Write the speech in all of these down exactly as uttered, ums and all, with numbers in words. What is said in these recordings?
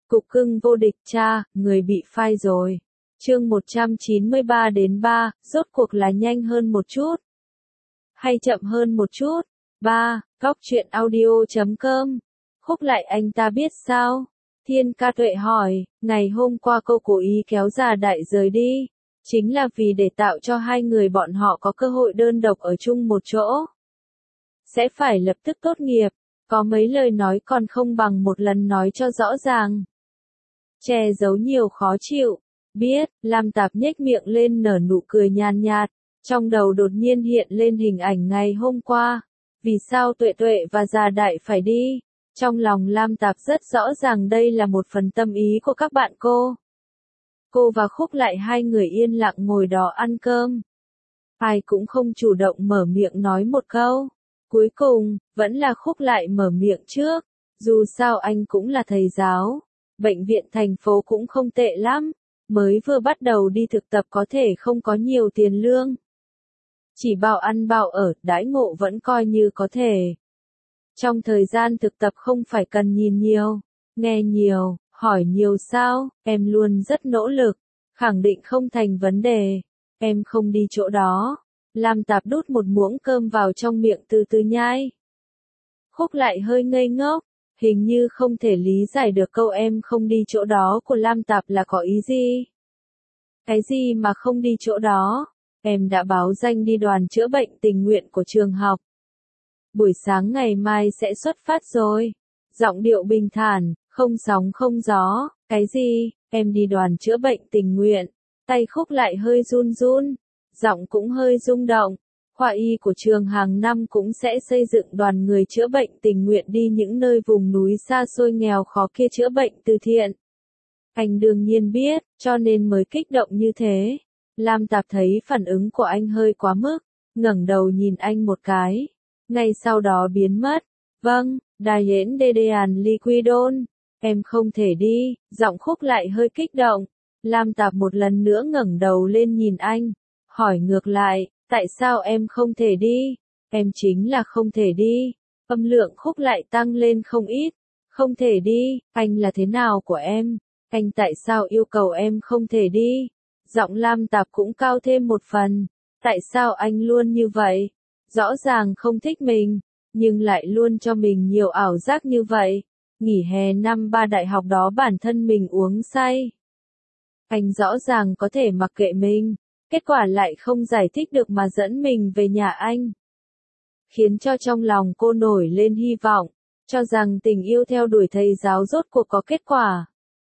Cục cưng vô địch cha, người bị phai rồi. Chương một trăm chín mươi ba đến ba, rốt cuộc là nhanh hơn một chút. Hay chậm hơn một chút. ba. Góc truyện audio chấm com. Khúc lại anh ta biết sao? Thiên Ca Tuệ hỏi, ngày hôm qua cô cố ý kéo Già Đại rời đi. Chính là vì để tạo cho hai người bọn họ có cơ hội đơn độc ở chung một chỗ. Sẽ phải lập tức tốt nghiệp. Có mấy lời nói còn không bằng một lần nói cho rõ ràng. Che giấu nhiều khó chịu. Biết, Lam Tạp nhếch miệng lên nở nụ cười nhàn nhạt. Trong đầu đột nhiên hiện lên hình ảnh ngày hôm qua. Vì sao Tuệ Tuệ và Già Đại phải đi? Trong lòng Lam Tạp rất rõ ràng đây là một phần tâm ý của các bạn cô. Cô và Khúc Lại hai người yên lặng ngồi đó ăn cơm. Ai cũng không chủ động mở miệng nói một câu. Cuối cùng, vẫn là Khúc Lại mở miệng trước. Dù sao anh cũng là thầy giáo. Bệnh viện thành phố cũng không tệ lắm. Mới vừa bắt đầu đi thực tập có thể không có nhiều tiền lương. Chỉ bảo ăn bảo ở, đãi ngộ vẫn coi như có thể. Trong thời gian thực tập không phải cần nhìn nhiều, nghe nhiều, hỏi nhiều sao, em luôn rất nỗ lực, khẳng định không thành vấn đề. Em không đi chỗ đó. Lam Tạp đút một muỗng cơm vào trong miệng từ từ nhai. Khúc Lại hơi ngây ngốc, hình như không thể lý giải được câu em không đi chỗ đó của Lam Tạp là có ý gì. Cái gì mà không đi chỗ đó? Em đã báo danh đi đoàn chữa bệnh tình nguyện của trường học. Buổi sáng ngày mai sẽ xuất phát rồi. Giọng điệu bình thản, không sóng không gió. Cái gì? Em đi đoàn chữa bệnh tình nguyện. Tay Khúc Lại hơi run run. Giọng cũng hơi rung động. Khoa y của trường hàng năm cũng sẽ xây dựng đoàn người chữa bệnh tình nguyện đi những nơi vùng núi xa xôi nghèo khó kia chữa bệnh từ thiện. Anh đương nhiên biết, cho nên mới kích động như thế. Lam Tạp thấy phản ứng của anh hơi quá mức, ngẩng đầu nhìn anh một cái. Ngay sau đó biến mất. Vâng, Diane Dedean Liquidon. Em không thể đi, giọng Khúc Lại hơi kích động. Lam Tạp một lần nữa ngẩng đầu lên nhìn anh. Hỏi ngược lại, tại sao em không thể đi? Em chính là không thể đi. Âm lượng Khúc Lại tăng lên không ít. Không thể đi, anh là thế nào của em? Anh tại sao yêu cầu em không thể đi? Giọng Lam Tạp cũng cao thêm một phần. Tại sao anh luôn như vậy? Rõ ràng không thích mình, nhưng lại luôn cho mình nhiều ảo giác như vậy. Nghỉ hè năm ba đại học đó bản thân mình uống say. Anh rõ ràng có thể mặc kệ mình, kết quả lại không giải thích được mà dẫn mình về nhà anh. Khiến cho trong lòng cô nổi lên hy vọng, cho rằng tình yêu theo đuổi thầy giáo rốt cuộc có kết quả.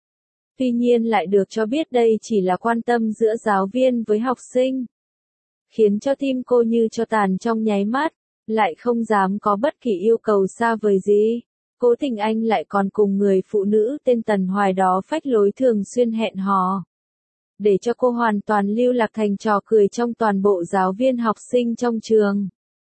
Tuy nhiên lại được cho biết đây chỉ là quan tâm giữa giáo viên với học sinh. Khiến cho tim cô như cho tàn trong nháy mắt, lại không dám có bất kỳ yêu cầu xa vời gì. Cố tình anh lại còn cùng người phụ nữ tên Tần Hoài đó phách lối thường xuyên hẹn hò. Để cho cô hoàn toàn lưu lạc thành trò cười trong toàn bộ giáo viên học sinh trong trường.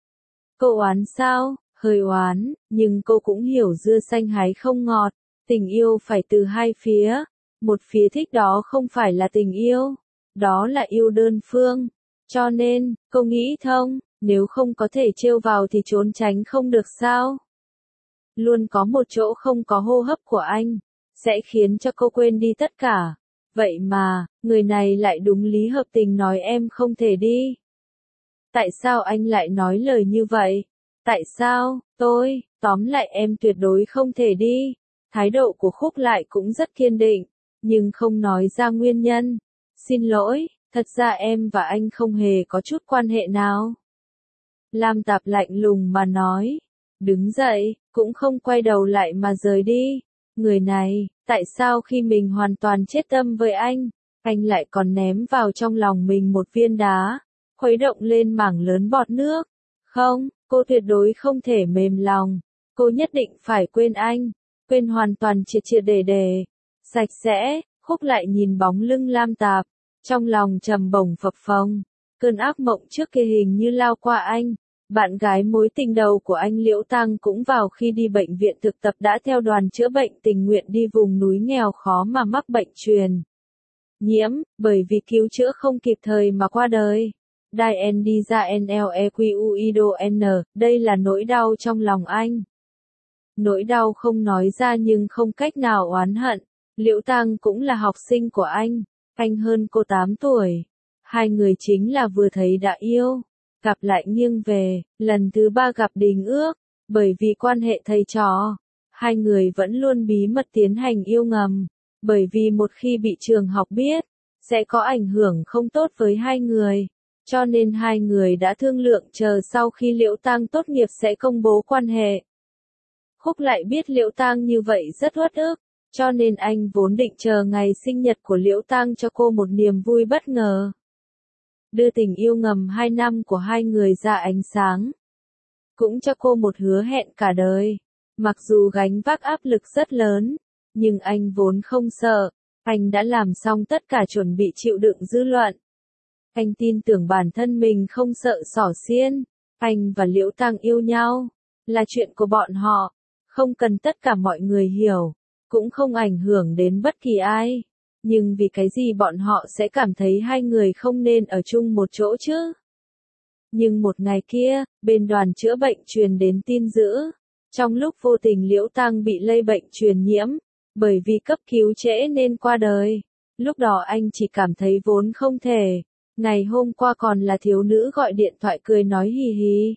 Cô oán sao? Hơi oán, nhưng cô cũng hiểu dưa xanh hái không ngọt. Tình yêu phải từ hai phía. Một phía thích đó không phải là tình yêu. Đó là yêu đơn phương. Cho nên, cô nghĩ thông, nếu không có thể trêu vào thì trốn tránh không được sao? Luôn có một chỗ không có hô hấp của anh, sẽ khiến cho cô quên đi tất cả. Vậy mà, người này lại đúng lý hợp tình nói em không thể đi. Tại sao anh lại nói lời như vậy? Tại sao, tôi, tóm lại em tuyệt đối không thể đi. Thái độ của Khúc Lại cũng rất kiên định, nhưng không nói ra nguyên nhân. Xin lỗi. Thật ra em và anh không hề có chút quan hệ nào. Lam Tạp lạnh lùng mà nói. Đứng dậy, cũng không quay đầu lại mà rời đi. Người này, tại sao khi mình hoàn toàn chết tâm với anh, anh lại còn ném vào trong lòng mình một viên đá, khuấy động lên mảng lớn bọt nước? Không, cô tuyệt đối không thể mềm lòng. Cô nhất định phải quên anh. Quên hoàn toàn triệt triệt để để. Sạch sẽ. Khúc Lại nhìn bóng lưng Lam Tạp. Trong lòng trầm bổng phập phồng, cơn ác mộng trước kia hình như lao qua anh. Bạn gái mối tình đầu của anh Liễu Tăng cũng vào khi đi bệnh viện thực tập đã theo đoàn chữa bệnh tình nguyện đi vùng núi nghèo khó mà mắc bệnh truyền nhiễm, bởi vì cứu chữa không kịp thời mà qua đời. Diane đi ra Nlequido N, đây là nỗi đau trong lòng anh. Nỗi đau không nói ra nhưng không cách nào oán hận. Liễu Tang cũng là học sinh của anh, anh hơn cô tám tuổi. Hai người chính là vừa thấy đã yêu, gặp lại nghiêng về, lần thứ ba gặp đình ước, bởi vì quan hệ thầy trò, hai người vẫn luôn bí mật tiến hành yêu ngầm, bởi vì một khi bị trường học biết, sẽ có ảnh hưởng không tốt với hai người, cho nên hai người đã thương lượng chờ sau khi Liễu Tang tốt nghiệp sẽ công bố quan hệ. Khúc lại biết Liễu Tang như vậy rất uất ức, cho nên anh vốn định chờ ngày sinh nhật của Liễu Tang cho cô một niềm vui bất ngờ. Đưa tình yêu ngầm hai năm của hai người ra ánh sáng. Cũng cho cô một hứa hẹn cả đời. Mặc dù gánh vác áp lực rất lớn, nhưng anh vốn không sợ. Anh đã làm xong tất cả chuẩn bị chịu đựng dư luận. Anh tin tưởng bản thân mình không sợ xỏ xiên. Anh và Liễu Tang yêu nhau, là chuyện của bọn họ. Không cần tất cả mọi người hiểu, cũng không ảnh hưởng đến bất kỳ ai. Nhưng vì cái gì bọn họ sẽ cảm thấy hai người không nên ở chung một chỗ chứ? Nhưng một ngày kia, bên đoàn chữa bệnh truyền đến tin dữ. Trong lúc vô tình Liễu Tang bị lây bệnh truyền nhiễm, bởi vì cấp cứu trễ nên qua đời. Lúc đó anh chỉ cảm thấy vốn không thể. Ngày hôm qua còn là thiếu nữ gọi điện thoại cười nói hì hì.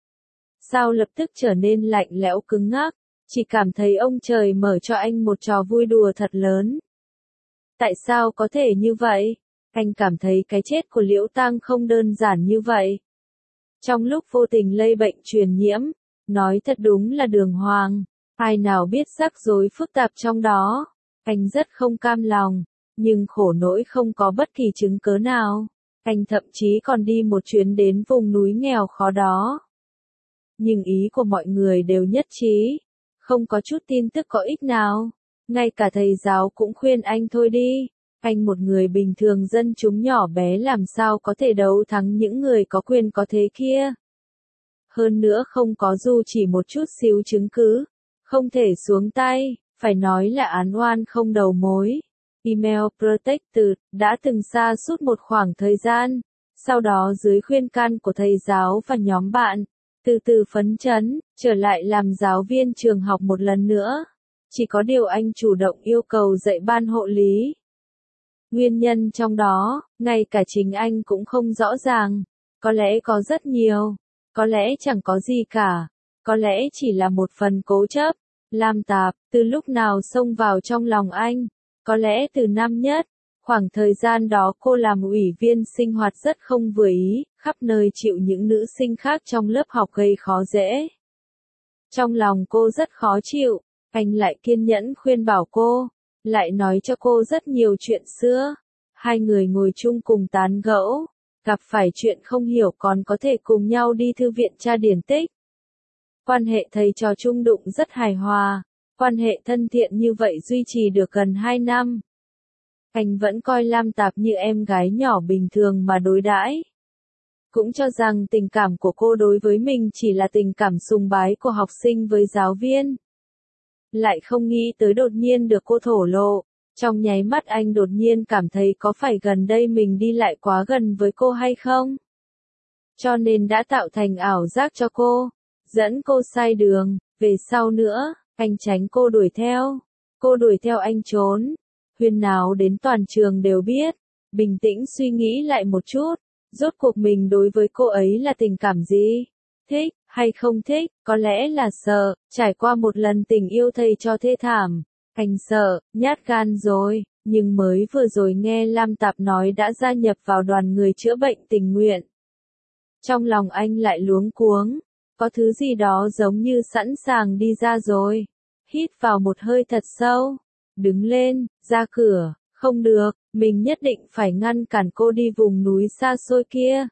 Sao lập tức trở nên lạnh lẽo cứng ngắc, chỉ cảm thấy ông trời mở cho anh một trò vui đùa thật lớn. Tại sao có thể như vậy? Anh cảm thấy cái chết của Liễu Tang không đơn giản như vậy. Trong lúc vô tình lây bệnh truyền nhiễm, nói thật đúng là đường hoàng, ai nào biết rắc rối phức tạp trong đó. Anh rất không cam lòng, nhưng khổ nỗi không có bất kỳ chứng cớ nào. Anh thậm chí còn đi một chuyến đến vùng núi nghèo khó đó. Nhưng ý của mọi người đều nhất trí, không có chút tin tức có ích nào. Ngay cả thầy giáo cũng khuyên anh thôi đi. Anh một người bình thường dân chúng nhỏ bé làm sao có thể đấu thắng những người có quyền có thế kia. Hơn nữa không có dù chỉ một chút xíu chứng cứ. Không thể xuống tay, phải nói là án oan không đầu mối. Email Protected đã từng xa suốt một khoảng thời gian. Sau đó dưới khuyên can của thầy giáo và nhóm bạn, từ từ phấn chấn, trở lại làm giáo viên trường học một lần nữa. Chỉ có điều anh chủ động yêu cầu dạy ban hộ lý. Nguyên nhân trong đó, ngay cả chính anh cũng không rõ ràng. Có lẽ có rất nhiều, có lẽ chẳng có gì cả, có lẽ chỉ là một phần cố chấp. Lam Tạp, từ lúc nào xông vào trong lòng anh, có lẽ từ năm nhất. Khoảng thời gian đó cô làm ủy viên sinh hoạt rất không vừa ý, khắp nơi chịu những nữ sinh khác trong lớp học gây khó dễ. Trong lòng cô rất khó chịu, anh lại kiên nhẫn khuyên bảo cô, lại nói cho cô rất nhiều chuyện xưa. Hai người ngồi chung cùng tán gẫu, gặp phải chuyện không hiểu còn có thể cùng nhau đi thư viện tra điển tích. Quan hệ thầy trò chung đụng rất hài hòa, quan hệ thân thiện như vậy duy trì được gần hai năm. Anh vẫn coi Lam Tạp như em gái nhỏ bình thường mà đối đãi. Cũng cho rằng tình cảm của cô đối với mình chỉ là tình cảm sùng bái của học sinh với giáo viên. Lại không nghĩ tới đột nhiên được cô thổ lộ. Trong nháy mắt anh đột nhiên cảm thấy có phải gần đây mình đi lại quá gần với cô hay không? Cho nên đã tạo thành ảo giác cho cô, dẫn cô sai đường. Về sau nữa, anh tránh cô đuổi theo. Cô đuổi theo anh trốn. Huyên náo đến toàn trường đều biết. Bình tĩnh suy nghĩ lại một chút. Rốt cuộc mình đối với cô ấy là tình cảm gì? Thích, hay không thích, có lẽ là sợ. Trải qua một lần tình yêu thầy cho thê thảm. Anh sợ, nhát gan rồi. Nhưng mới vừa rồi nghe Lam Tạp nói đã gia nhập vào đoàn người chữa bệnh tình nguyện. Trong lòng anh lại luống cuống. Có thứ gì đó giống như sẵn sàng đi ra rồi. Hít vào một hơi thật sâu. Đứng lên, ra cửa. Không được, mình nhất định phải ngăn cản cô đi vùng núi xa xôi kia.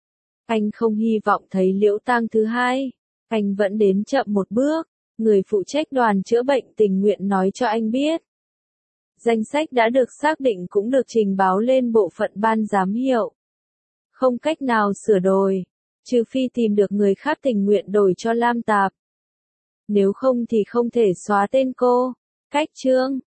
Anh không hy vọng thấy Liễu Tang thứ hai. Anh vẫn đến chậm một bước. Người phụ trách đoàn chữa bệnh tình nguyện nói cho anh biết. Danh sách đã được xác định cũng được trình báo lên bộ phận ban giám hiệu. Không cách nào sửa đổi, trừ phi tìm được người khác tình nguyện đổi cho Lam Tạp. Nếu không thì không thể xóa tên cô. Cách chương